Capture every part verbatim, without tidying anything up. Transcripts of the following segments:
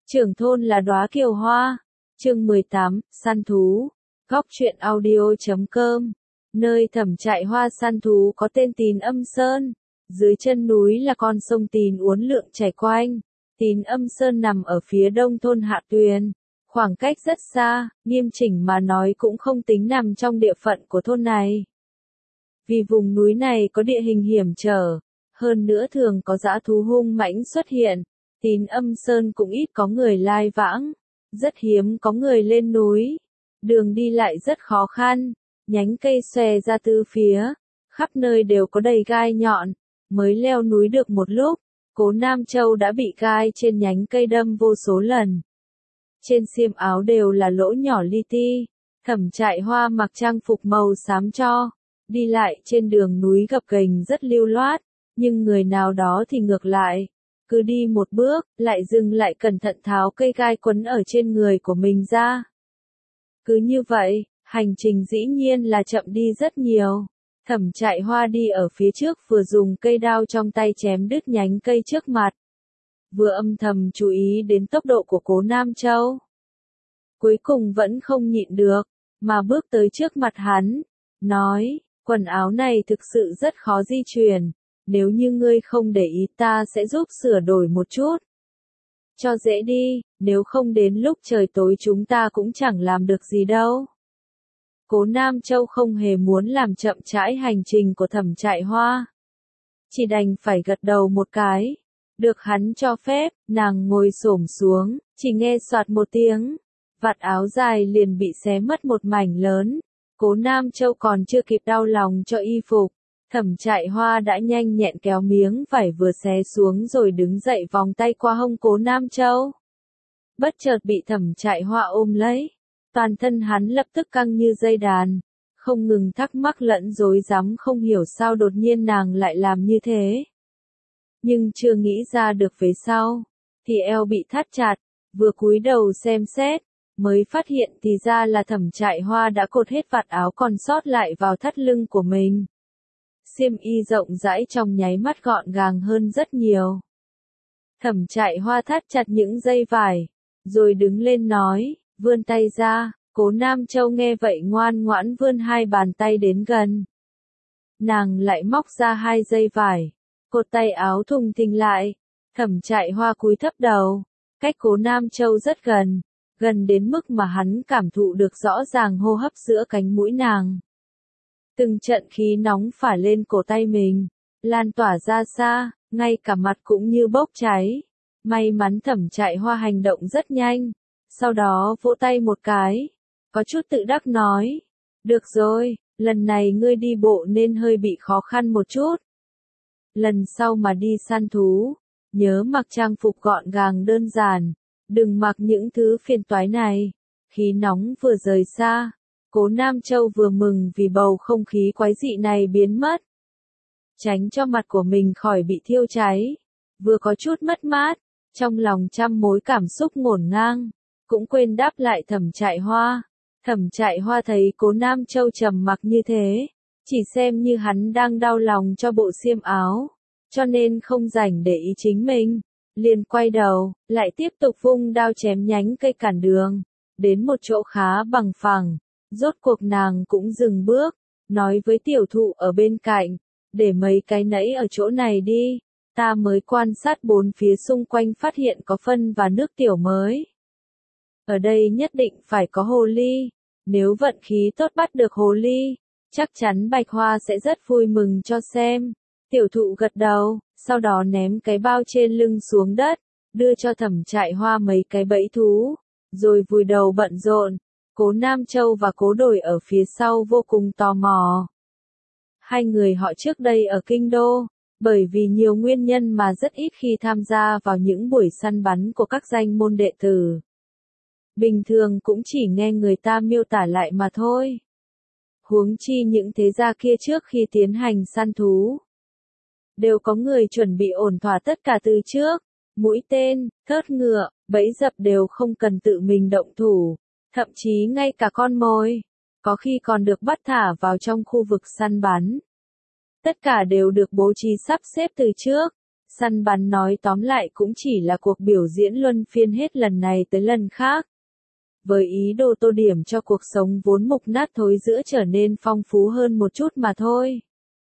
Trưởng thôn là đóa kiều hoa. Chương mười tám, săn thú. Góc truyện audio chấm com. Nơi Thẩm Trại Hoa săn thú có tên Tín Âm Sơn. Dưới chân núi là con sông Tín uốn lượn chảy quanh. Tín Âm Sơn nằm ở phía đông thôn Hạ Tuyền. Khoảng cách rất xa, nghiêm chỉnh mà nói cũng không tính nằm trong địa phận của thôn này. Vì vùng núi này có địa hình hiểm trở, hơn nữa thường có dã thú hung mãnh xuất hiện, Tín Âm Sơn cũng ít có người lai vãng, rất hiếm có người lên núi. Đường đi lại rất khó khăn, nhánh cây xòe ra tứ phía, khắp nơi đều có đầy gai nhọn, mới leo núi được một lúc, Cố Nam Châu đã bị gai trên nhánh cây đâm vô số lần. Trên xiêm áo đều là lỗ nhỏ li ti, Thẩm Trại Hoa mặc trang phục màu xám cho, đi lại trên đường núi gập ghềnh rất lưu loát, nhưng người nào đó thì ngược lại, cứ đi một bước, lại dừng lại cẩn thận tháo cây gai quấn ở trên người của mình ra. Cứ như vậy, hành trình dĩ nhiên là chậm đi rất nhiều. Thẩm Trại Hoa đi ở phía trước vừa dùng cây đao trong tay chém đứt nhánh cây trước mặt, vừa âm thầm chú ý đến tốc độ của Cố Nam Châu. Cuối cùng vẫn không nhịn được, mà bước tới trước mặt hắn, nói, quần áo này thực sự rất khó di chuyển, nếu như ngươi không để ý ta sẽ giúp sửa đổi một chút. Cho dễ đi, nếu không đến lúc trời tối chúng ta cũng chẳng làm được gì đâu. Cố Nam Châu không hề muốn làm chậm trễ hành trình của Thẩm Trại Hoa. Chỉ đành phải gật đầu một cái. Được hắn cho phép, nàng ngồi xổm xuống, chỉ nghe soạt một tiếng. Vạt áo dài liền bị xé mất một mảnh lớn. Cố Nam Châu còn chưa kịp đau lòng cho y phục. Thẩm Trại Hoa đã nhanh nhẹn kéo miếng vải vừa xé xuống rồi đứng dậy vòng tay qua hông Cố Nam Châu. Bất chợt bị Thẩm Trại Hoa ôm lấy. Toàn thân hắn lập tức căng như dây đàn. Không ngừng thắc mắc lẫn rối rắm không hiểu sao đột nhiên nàng lại làm như thế. Nhưng chưa nghĩ ra được về sau, thì eo bị thắt chặt, vừa cúi đầu xem xét, mới phát hiện thì ra là Thẩm Trại Hoa đã cột hết vạt áo còn sót lại vào thắt lưng của mình. Xiêm y rộng rãi trong nháy mắt gọn gàng hơn rất nhiều. Thẩm Trại Hoa thắt chặt những dây vải, rồi đứng lên nói, vươn tay ra. Cố Nam Châu nghe vậy ngoan ngoãn vươn hai bàn tay đến gần. Nàng lại móc ra hai dây vải, cột tay áo thùng thình lại. Thẩm Trại Hoa cúi thấp đầu, cách Cố Nam Châu rất gần, gần đến mức mà hắn cảm thụ được rõ ràng hô hấp giữa cánh mũi nàng. Từng trận khí nóng phả lên cổ tay mình, lan tỏa ra xa, ngay cả mặt cũng như bốc cháy. May mắn Thẩm Trại Hoa hành động rất nhanh, sau đó vỗ tay một cái, có chút tự đắc nói, được rồi, lần này ngươi đi bộ nên hơi bị khó khăn một chút. Lần sau mà đi săn thú, nhớ mặc trang phục gọn gàng đơn giản, đừng mặc những thứ phiền toái này. Khí nóng vừa rời xa, Cố Nam Châu vừa mừng vì bầu không khí quái dị này biến mất. Tránh cho mặt của mình khỏi bị thiêu cháy, vừa có chút mất mát, trong lòng trăm mối cảm xúc ngổn ngang, cũng quên đáp lại Thẩm Trại Hoa. Thẩm Trại Hoa thấy Cố Nam Châu trầm mặc như thế, chỉ xem như hắn đang đau lòng cho bộ xiêm áo, cho nên không rảnh để ý chính mình, liền quay đầu, lại tiếp tục vung đao chém nhánh cây cản đường, đến một chỗ khá bằng phẳng, rốt cuộc nàng cũng dừng bước, nói với tiểu thụ ở bên cạnh, để mấy cái nẫy ở chỗ này đi, ta mới quan sát bốn phía xung quanh phát hiện có phân và nước tiểu mới. Ở đây nhất định phải có hồ ly, nếu vận khí tốt bắt được hồ ly, chắc chắn Bạch Hoa sẽ rất vui mừng cho xem. Tiểu thụ gật đầu, sau đó ném cái bao trên lưng xuống đất, đưa cho Thẩm Trại Hoa mấy cái bẫy thú, rồi vùi đầu bận rộn. Cố Nam Châu và Cố Đổi ở phía sau vô cùng tò mò. Hai người họ trước đây ở Kinh Đô, bởi vì nhiều nguyên nhân mà rất ít khi tham gia vào những buổi săn bắn của các danh môn đệ tử. Bình thường cũng chỉ nghe người ta miêu tả lại mà thôi. Huống chi những thế gia kia trước khi tiến hành săn thú, đều có người chuẩn bị ổn thỏa tất cả từ trước, mũi tên, thớt ngựa, bẫy dập đều không cần tự mình động thủ, thậm chí ngay cả con mồi, có khi còn được bắt thả vào trong khu vực săn bắn. Tất cả đều được bố trí sắp xếp từ trước, Săn bắn nói tóm lại cũng chỉ là cuộc biểu diễn luân phiên hết lần này tới lần khác. Với ý đồ tô điểm cho cuộc sống vốn mục nát thối giữa trở nên phong phú hơn một chút mà thôi.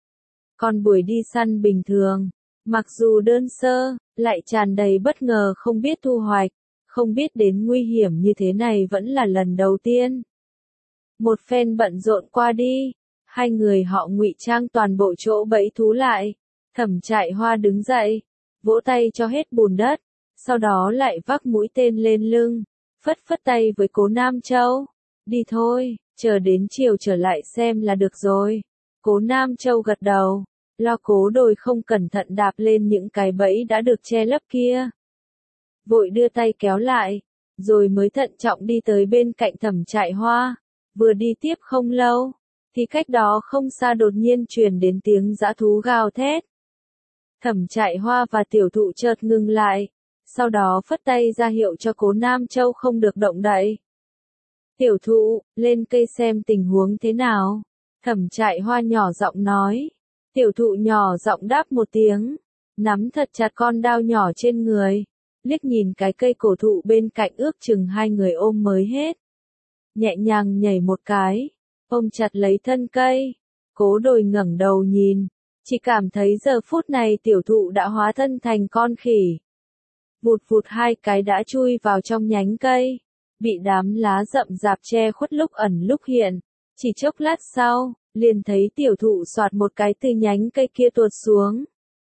Còn buổi đi săn bình thường, mặc dù đơn sơ, lại tràn đầy bất ngờ không biết thu hoạch, không biết đến nguy hiểm như thế này vẫn là lần đầu tiên. Một phen bận rộn qua đi, hai người họ ngụy trang toàn bộ chỗ bẫy thú lại. Thẩm Trại Hoa đứng dậy, vỗ tay cho hết bùn đất, sau đó lại vác mũi tên lên lưng, phất phất tay với Cố Nam Châu. Đi thôi, chờ đến chiều trở lại xem là được rồi. Cố Nam Châu gật đầu, lo Cố Đồi không cẩn thận đạp lên những cái bẫy đã được che lấp kia. Vội đưa tay kéo lại, rồi mới thận trọng đi tới bên cạnh Thẩm Trại Hoa. Vừa đi tiếp không lâu, thì cách đó không xa đột nhiên truyền đến tiếng dã thú gào thét. Thẩm Trại Hoa và tiểu thụ chợt ngừng lại, sau đó phất tay ra hiệu cho Cố Nam Châu không được động đậy. Tiểu thụ, lên cây xem tình huống thế nào. Thẩm Trại Hoa nhỏ giọng nói. Tiểu thụ nhỏ giọng đáp một tiếng, nắm thật chặt con đao nhỏ trên người, liếc nhìn cái cây cổ thụ bên cạnh ước chừng hai người ôm mới hết. Nhẹ nhàng nhảy một cái, ôm chặt lấy thân cây. Cố Đồi ngẩng đầu nhìn, chỉ cảm thấy giờ phút này tiểu thụ đã hóa thân thành con khỉ. Vụt vụt hai cái đã chui vào trong nhánh cây, bị đám lá rậm rạp che khuất lúc ẩn lúc hiện. Chỉ chốc lát sau, liền thấy tiểu thụ xoạt một cái từ nhánh cây kia tuột xuống.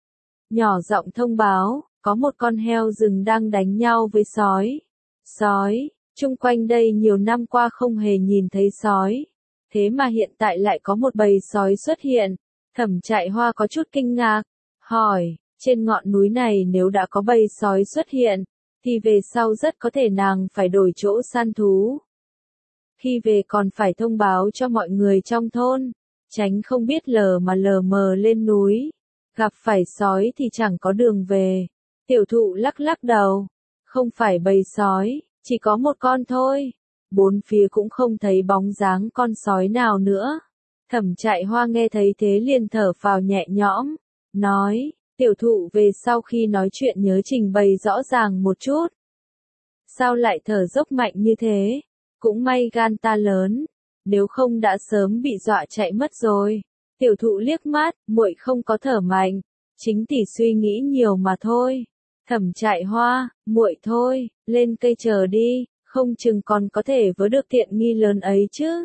Nhỏ giọng thông báo, có một con heo rừng đang đánh nhau với sói. Sói, chung quanh đây nhiều năm qua không hề nhìn thấy sói. Thế mà hiện tại lại có một bầy sói xuất hiện. Thẩm Trại Hoa có chút kinh ngạc, hỏi, trên ngọn núi này nếu đã có bầy sói xuất hiện, thì về sau rất có thể nàng phải đổi chỗ săn thú. Khi về còn phải thông báo cho mọi người trong thôn, tránh không biết lờ mà lờ mờ lên núi, gặp phải sói thì chẳng có đường về. Tiểu thụ lắc lắc đầu, không phải bầy sói, chỉ có một con thôi. Bốn phía cũng không thấy bóng dáng con sói nào nữa. Thẩm Trại Hoa nghe thấy thế liền thở phào nhẹ nhõm, nói, tiểu thụ về sau khi nói chuyện nhớ trình bày rõ ràng một chút. Sao lại thở dốc mạnh như thế? Cũng may gan ta lớn, nếu không đã sớm bị dọa chạy mất rồi. Tiểu thụ liếc mắt, muội không có thở mạnh, chính tỷ suy nghĩ nhiều mà thôi. Thẩm Trại Hoa, muội thôi, lên cây chờ đi, không chừng còn có thể vớ được tiện nghi lớn ấy chứ.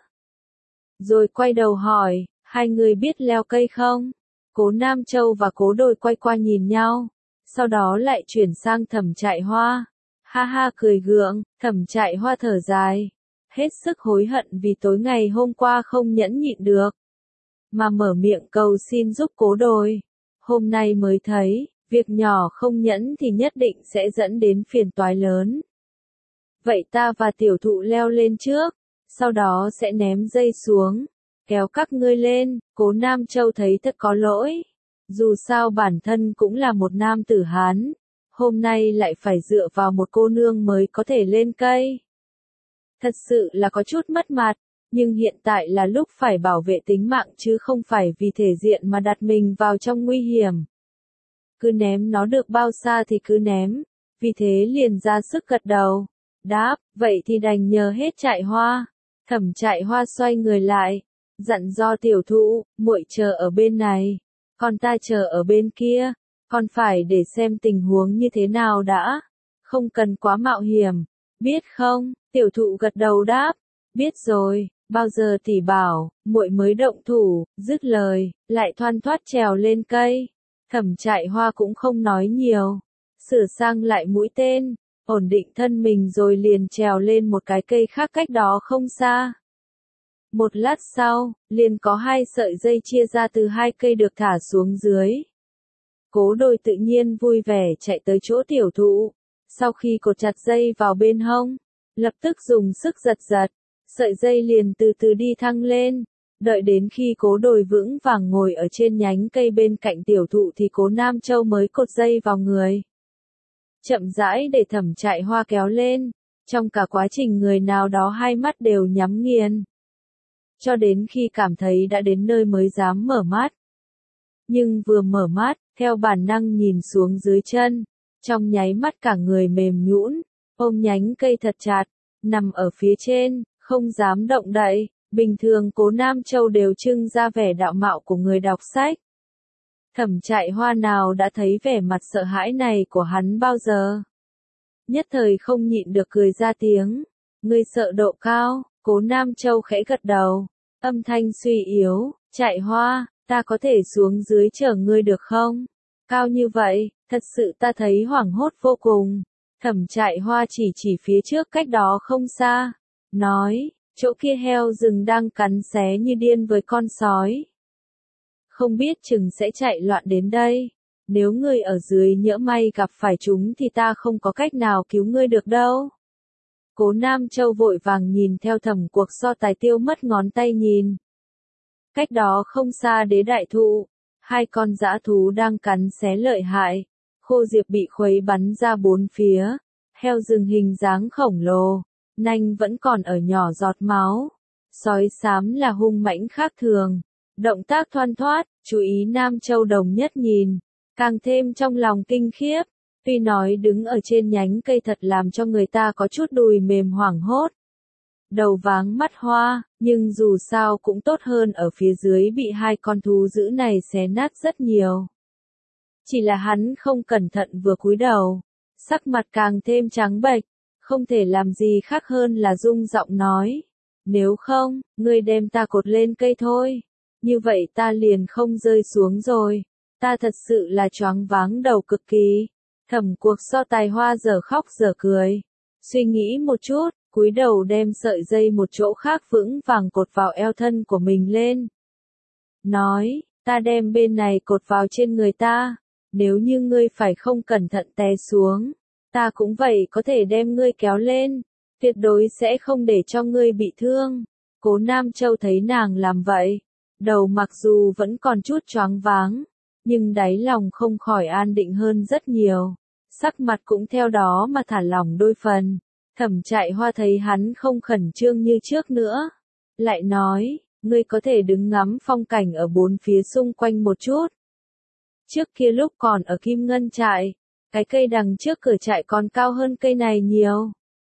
Rồi quay đầu hỏi, hai người biết leo cây không? Cố Nam Châu và Cố Đồi quay qua nhìn nhau, sau đó lại chuyển sang Thẩm Trại Hoa. Ha ha cười gượng, Thẩm Trại Hoa thở dài, hết sức hối hận vì tối ngày hôm qua không nhẫn nhịn được, mà mở miệng cầu xin giúp Cố Đồi. Hôm nay mới thấy, việc nhỏ không nhẫn thì nhất định sẽ dẫn đến phiền toái lớn. Vậy ta và tiểu thụ leo lên trước, sau đó sẽ ném dây xuống, kéo các ngươi lên. Cố Nam Châu thấy thật có lỗi. Dù sao bản thân cũng là một nam tử Hán, hôm nay lại phải dựa vào một cô nương mới có thể lên cây. Thật sự là có chút mất mặt, nhưng hiện tại là lúc phải bảo vệ tính mạng chứ không phải vì thể diện mà đặt mình vào trong nguy hiểm. Cứ ném nó được bao xa thì cứ ném, vì thế liền ra sức gật đầu. Đáp, vậy thì đành nhờ hết Trại Hoa. Thẩm Trại Hoa xoay người lại, dặn do tiểu thụ, muội chờ ở bên này, còn ta chờ ở bên kia, còn phải để xem tình huống như thế nào đã, không cần quá mạo hiểm, biết không? Tiểu thụ gật đầu đáp, biết rồi, bao giờ tỷ bảo, muội mới động thủ. Dứt lời, lại thoăn thoắt trèo lên cây. Thẩm Trại Hoa cũng không nói nhiều, sửa sang lại mũi tên, ổn định thân mình rồi liền trèo lên một cái cây khác cách đó không xa. Một lát sau, liền có hai sợi dây chia ra từ hai cây được thả xuống dưới. Cố Đồi tự nhiên vui vẻ chạy tới chỗ tiểu thụ, sau khi cột chặt dây vào bên hông, lập tức dùng sức giật giật, sợi dây liền từ từ đi thăng lên. Đợi đến khi Cố Đồi vững vàng ngồi ở trên nhánh cây bên cạnh tiểu thụ thì Cố Nam Châu mới cột dây vào người. Chậm rãi để Thẩm Trại Hoa kéo lên, trong cả quá trình người nào đó hai mắt đều nhắm nghiền. Cho đến khi cảm thấy đã đến nơi mới dám mở mắt. Nhưng vừa mở mắt, theo bản năng nhìn xuống dưới chân, trong nháy mắt cả người mềm nhũn, ôm nhánh cây thật chặt, nằm ở phía trên, không dám động đậy. Bình thường Cố Nam Châu đều trưng ra vẻ đạo mạo của người đọc sách. Thẩm Trại Hoa nào đã thấy vẻ mặt sợ hãi này của hắn bao giờ. Nhất thời không nhịn được cười ra tiếng. Ngươi sợ độ cao, Cố Nam Châu khẽ gật đầu, âm thanh suy yếu, Trại Hoa, ta có thể xuống dưới chở ngươi được không? Cao như vậy, thật sự ta thấy hoảng hốt vô cùng. Thẩm Trại Hoa chỉ chỉ phía trước cách đó không xa, nói, chỗ kia heo rừng đang cắn xé như điên với con sói. Không biết chừng sẽ chạy loạn đến đây. Nếu ngươi ở dưới nhỡ may gặp phải chúng thì ta không có cách nào cứu ngươi được đâu. Cố Nam Châu vội vàng nhìn theo Thẩm Cuộc so tài tiêu mất ngón tay nhìn. Cách đó không xa đế đại thụ, hai con dã thú đang cắn xé lợi hại. Khô diệp bị khuấy bắn ra bốn phía. Heo rừng hình dáng khổng lồ, nanh vẫn còn ở nhỏ giọt máu. Sói xám là hung mãnh khác thường. Động tác thoăn thoát, chú ý Nam Châu đồng nhất nhìn, càng thêm trong lòng kinh khiếp. Tuy nói đứng ở trên nhánh cây thật làm cho người ta có chút đùi mềm hoảng hốt. Đầu váng mắt hoa, nhưng dù sao cũng tốt hơn ở phía dưới bị hai con thú dữ này xé nát rất nhiều. Chỉ là hắn không cẩn thận vừa cúi đầu, sắc mặt càng thêm trắng bệch, không thể làm gì khác hơn là rung giọng nói. Nếu không, ngươi đem ta cột lên cây thôi. Như vậy ta liền không rơi xuống rồi. Ta thật sự là choáng váng đầu cực kỳ. Thẩm Cuộc so tài hoa giờ khóc giờ cười. Suy nghĩ một chút, cúi đầu đem sợi dây một chỗ khác vững vàng cột vào eo thân của mình lên. Nói, ta đem bên này cột vào trên người ta. Nếu như ngươi phải không cẩn thận té xuống, ta cũng vậy có thể đem ngươi kéo lên. Tuyệt đối sẽ không để cho ngươi bị thương. Cố Nam Châu thấy nàng làm vậy. Đầu mặc dù vẫn còn chút choáng váng, nhưng đáy lòng không khỏi an định hơn rất nhiều. Sắc mặt cũng theo đó mà thả lỏng đôi phần. Thẩm Trại Hoa thấy hắn không khẩn trương như trước nữa. Lại nói, ngươi có thể đứng ngắm phong cảnh ở bốn phía xung quanh một chút. Trước kia lúc còn ở Kim Ngân Trại, cái cây đằng trước cửa trại còn cao hơn cây này nhiều.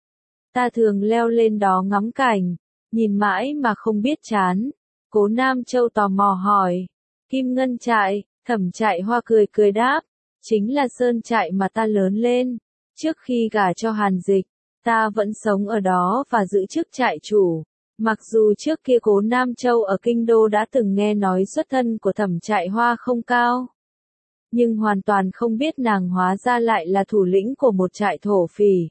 Ta thường leo lên đó ngắm cảnh, nhìn mãi mà không biết chán. Cố Nam Châu tò mò hỏi. Kim Ngân Trại, Thẩm Trại Hoa cười cười đáp. Chính là sơn trại mà ta lớn lên. Trước khi gả cho Hàn Dịch, ta vẫn sống ở đó và giữ chức trại chủ. Mặc dù trước kia Cố Nam Châu ở Kinh Đô đã từng nghe nói xuất thân của Thẩm Trại Hoa không cao. Nhưng hoàn toàn không biết nàng hóa ra lại là thủ lĩnh của một trại thổ phỉ.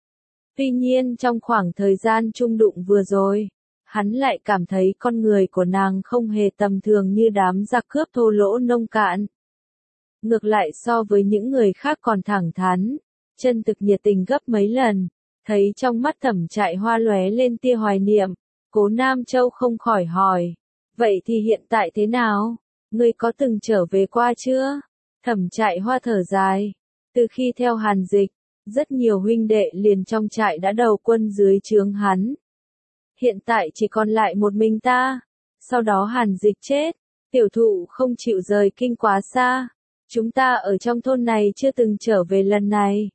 Tuy nhiên trong khoảng thời gian chung đụng vừa rồi, hắn lại cảm thấy con người của nàng không hề tầm thường như đám giặc cướp thô lỗ nông cạn. Ngược lại so với những người khác còn thẳng thắn, chân thực nhiệt tình gấp mấy lần, thấy trong mắt Thẩm Trại Hoa lóe lên tia hoài niệm, Cố Nam Châu không khỏi hỏi, vậy thì hiện tại thế nào? Ngươi có từng trở về qua chưa? Thẩm Trại Hoa thở dài, từ khi theo Hàn Dịch, rất nhiều huynh đệ liền trong trại đã đầu quân dưới trướng hắn. Hiện tại chỉ còn lại một mình ta. Sau đó Hàn Dịch chết, tiểu thụ không chịu rời kinh quá xa. Chúng ta ở trong thôn này chưa từng trở về lần này.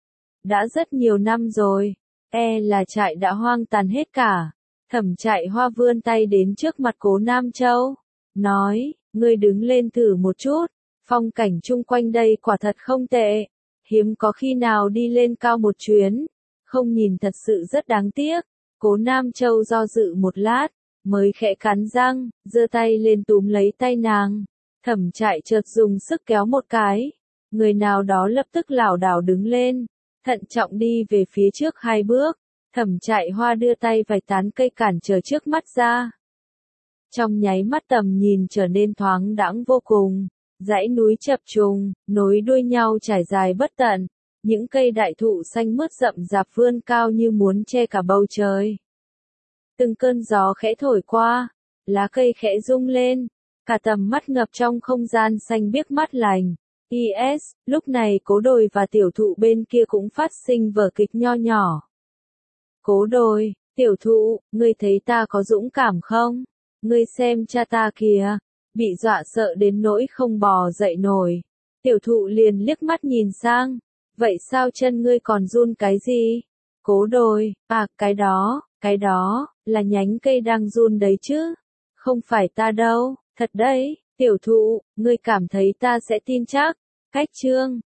Đã rất nhiều năm rồi, e là trại đã hoang tàn hết cả. Thẩm Trại Hoa vươn tay đến trước mặt Cố Nam Châu, nói, ngươi đứng lên thử một chút, phong cảnh chung quanh đây quả thật không tệ. Hiếm có khi nào đi lên cao một chuyến, không nhìn thật sự rất đáng tiếc. Cố Nam Châu do dự một lát, mới khẽ cắn răng, giơ tay lên túm lấy tay nàng. Thẩm Trại chợt dùng sức kéo một cái, người nào đó lập tức lảo đảo đứng lên, thận trọng đi về phía trước hai bước. Thẩm Trại Hoa đưa tay vài tán cây cản trở trước mắt ra. Trong nháy mắt tầm nhìn trở nên thoáng đãng vô cùng. Dãy núi chập trùng, nối đuôi nhau trải dài bất tận, những cây đại thụ xanh mướt rậm rạp vươn cao như muốn che cả bầu trời. Từng cơn gió khẽ thổi qua, lá cây khẽ rung lên, cả tầm mắt ngập trong không gian xanh biếc mát lành. P S, lúc này Cố Đồi và tiểu thụ bên kia cũng phát sinh vở kịch nho nhỏ. Cố Đồi, tiểu thụ, ngươi thấy ta có dũng cảm không? Ngươi xem cha ta kìa. bị dọa sợ đến nỗi không bò dậy nổi. Tiểu thụ liền liếc mắt nhìn sang, vậy sao chân ngươi còn run cái gì? Cố đồi, à cái đó, cái đó, là nhánh cây đang run đấy chứ, không phải ta đâu, thật đấy, tiểu thụ, ngươi cảm thấy ta sẽ tin chắc, cách chương.